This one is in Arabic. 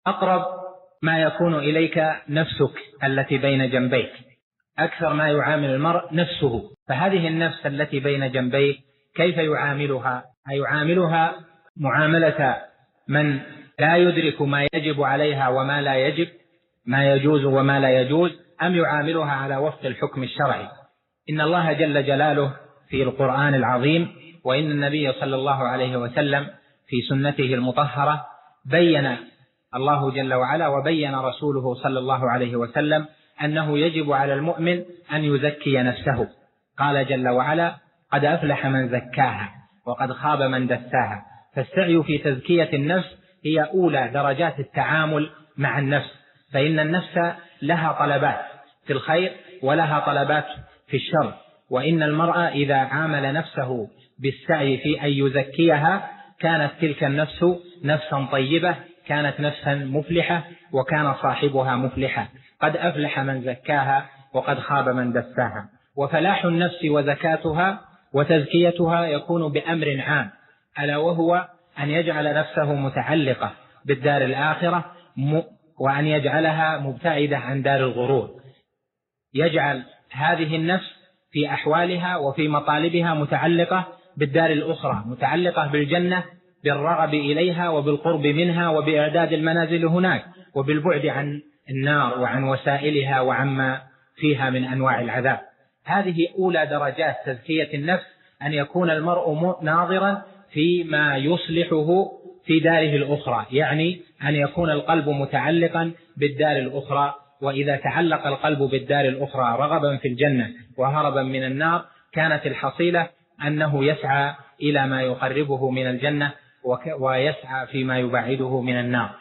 أقرب ما يكون إليك نفسك التي بين جنبيك، أكثر ما يعامل المرء نفسه. فهذه النفس التي بين جنبيك كيف يعاملها؟ أيعاملها معاملة من لا يدرك ما يجب عليها وما لا يجب، ما يجوز وما لا يجوز، أم يعاملها على وفق الحكم الشرعي؟ إن الله جل جلاله في القرآن العظيم، وإن النبي صلى الله عليه وسلم في سنته المطهرة بين الله جل وعلا وبين رسوله صلى الله عليه وسلم أنه يجب على المؤمن أن يزكي نفسه. قال جل وعلا: قد أفلح من زكاها وقد خاب من دساها. فالسعي في تزكية النفس هي أولى درجات التعامل مع النفس، فإن النفس لها طلبات في الخير ولها طلبات في الشر، وإن المرء إذا عامل نفسه بالسعي في أن يزكيها كانت تلك النفس نفسا طيبة، كانت نفسا مفلحة، وكان صاحبها مفلحة. قد أفلح من زكاها وقد خاب من دساها. وفلاح النفس وزكاتها وتزكيتها يكون بأمر عام، ألا وهو أن يجعل نفسه متعلقة بالدار الآخرة، وأن يجعلها مبتعدة عن دار الغرور. يجعل هذه النفس في أحوالها وفي مطالبها متعلقة بالدار الأخرى، متعلقة بالجنة، بالرغب إليها وبالقرب منها وبإعداد المنازل هناك، وبالبعد عن النار وعن وسائلها وعما فيها من أنواع العذاب. هذه أولى درجات تزكية النفس، أن يكون المرء ناظرا فيما يصلحه في داره الأخرى، يعني أن يكون القلب متعلقا بالدار الأخرى. وإذا تعلق القلب بالدار الأخرى رغبا في الجنة وهربا من النار، كانت الحصيلة أنه يسعى إلى ما يقربه من الجنة ويسعى فيما يبعده من النار.